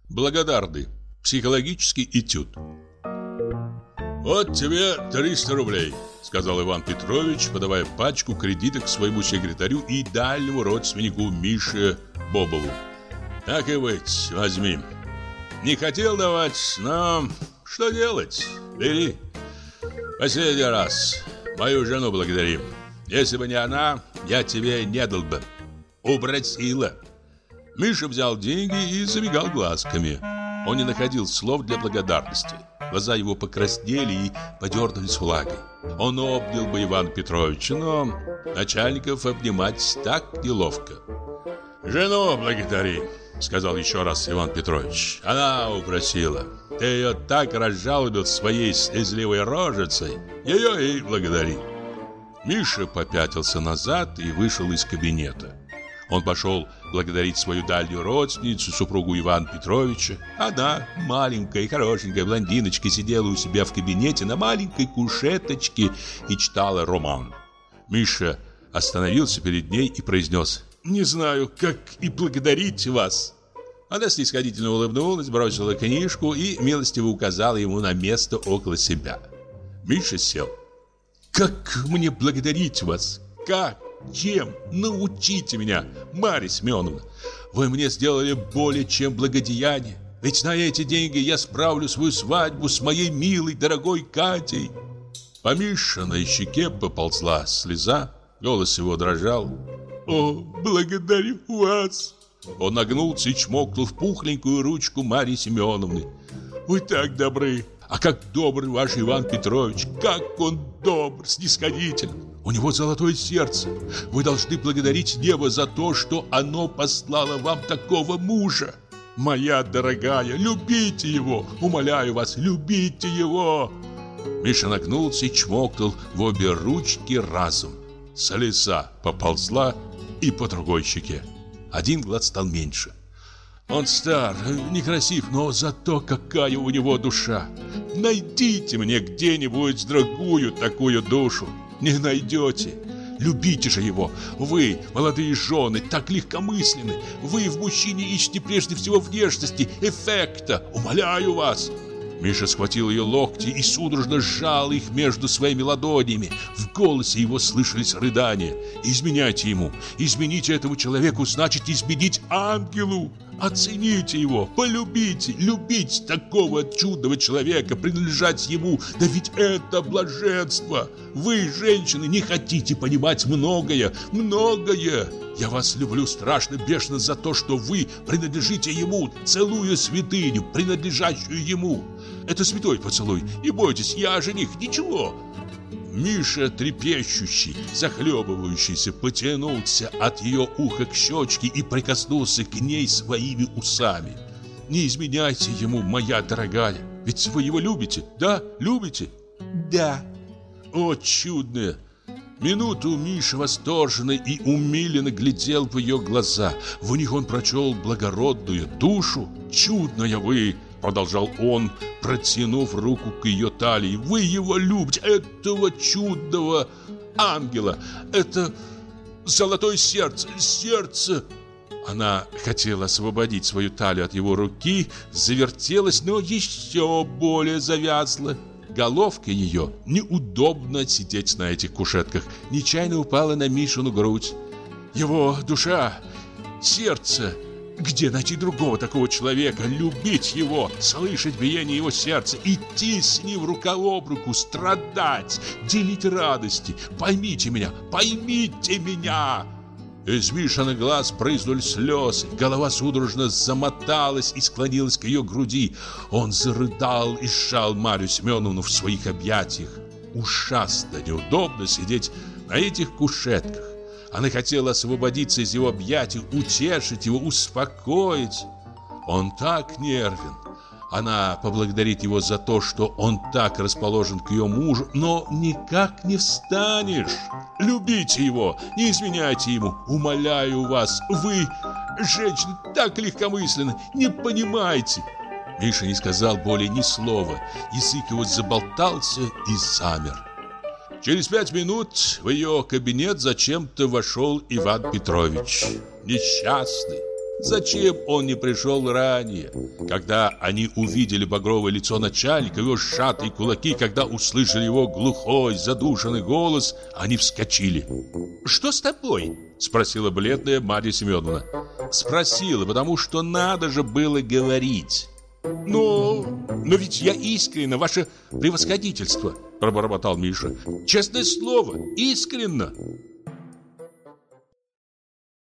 Благодарный. Психологический этюд. «Вот тебе 300 рублей», — сказал Иван Петрович, подавая пачку кредиток своему секретарю и дальнему родственнику Мише Бобову. «Так и быть, возьми. Не хотел давать, но что делать? Бери. Последний раз. Мою жену благодари. Если бы не она, я тебе не дал бы. Упросила». Миша взял деньги и замигал глазками. Он не находил слов для благодарности. Глаза его покраснели и подернулись влагой. Он обнял бы Ивана Петровича, но начальников обнимать так неловко. «Жену благодари», — сказал еще раз Иван Петрович. «Она упросила. Ты ее так разжалобил своей слезливой рожицей. Ее и благодари». Миша попятился назад и вышел из кабинета. Он пошел благодарить свою дальнюю родственницу, супругу Ивана Петровича. Она, маленькая, хорошенькая блондиночка, сидела у себя в кабинете на маленькой кушеточке и читала роман. Миша остановился перед ней и произнес: «Не знаю, как и благодарить вас». Она снисходительно улыбнулась, бросила книжку и милостиво указала ему на место около себя. Миша сел. «Как мне благодарить вас? Как? Чем? Научите меня, Марья Семеновна. Вы мне сделали более чем благодеяние. Ведь на эти деньги я справлю свою свадьбу с моей милой, дорогой Катей». По Мишиной щеке поползла слеза, голос его дрожал. «О, благодарю вас!» Он нагнулся и чмокнул в пухленькую ручку Марьи Семеновны. «Вы так добры! А как добрый ваш Иван Петрович! Как он добр, снисходителен! У него золотое сердце! Вы должны благодарить небо за то, что оно послало вам такого мужа! Моя дорогая, любите его! Умоляю вас, любите его!» Миша нагнулся и чмокнул в обе ручки разом. Слеза поползла и по другой щеке. Один глаз стал меньше. «Он стар, некрасив, но зато какая у него душа! Найдите мне где-нибудь другую такую душу! Не найдете! Любите же его! Вы, молодые жены, так легкомысленны! Вы в мужчине ищете прежде всего внешности, эффекта! Умоляю вас!» Миша схватил ее локти и судорожно сжал их между своими ладонями. В голосе его слышались рыдания. «Изменяйте ему! Измените этому человеку, значит изменить ангелу! Оцените его, полюбите! Любить такого чудного человека, принадлежать ему! Да ведь это блаженство! Вы, женщины, не хотите понимать многое, многое! Я вас люблю страшно бешено за то, что вы принадлежите ему, целую святыню, принадлежащую ему. Это святой поцелуй, не бойтесь, я жених, ничего». Миша, трепещущий, захлебывающийся, потянулся от ее уха к щечке и прикоснулся к ней своими усами. «Не изменяйте ему, моя дорогая, ведь вы его любите, да? Любите?» «Да». «О, чудное!» Минуту Миша восторженно и умиленно глядел в ее глаза. В них он прочел благородную душу. «Чудная вы!» — продолжал он, протянув руку к ее талии. «Вы его любите, этого чудного ангела! Это золотое сердце, сердце!» Она хотела освободить свою талию от его руки, завертелась, но еще более завязла. Головка ее, неудобно сидеть на этих кушетках, нечаянно упала на Мишину грудь. Его душа, сердце. Где найти другого такого человека, любить его, слышать биение его сердца, идти с ним рука об руку, страдать, делить радости? Поймите меня, поймите меня!» Из Мишиных глаз брызнули слезы, голова судорожно замоталась и склонилась к ее груди. Он зарыдал и сжал Марью Семеновну в своих объятиях. Ужасно неудобно сидеть на этих кушетках. Она хотела освободиться из его объятий, утешить его, успокоить. Он так нервен. Она поблагодарит его за то, что он так расположен к ее мужу, но никак не встанешь. Любите его, не изменяйте ему, умоляю вас. Вы, женщины, так легкомысленны, не понимаете. Миша не сказал более ни слова. Язык его заболтался и замер. Через 5 минут в ее кабинет зачем-то вошел Иван Петрович. Несчастный, Зачем он не пришел ранее? Когда они увидели багровое лицо начальника, его сжатые кулаки, когда услышали его глухой, задушенный голос, они вскочили. «Что с тобой?» – спросила бледная Марья Семеновна. Спросила, потому что надо же было говорить. Но ведь я искренне, ваше превосходительство», – пробормотал Миша. «Честное слово, искренно».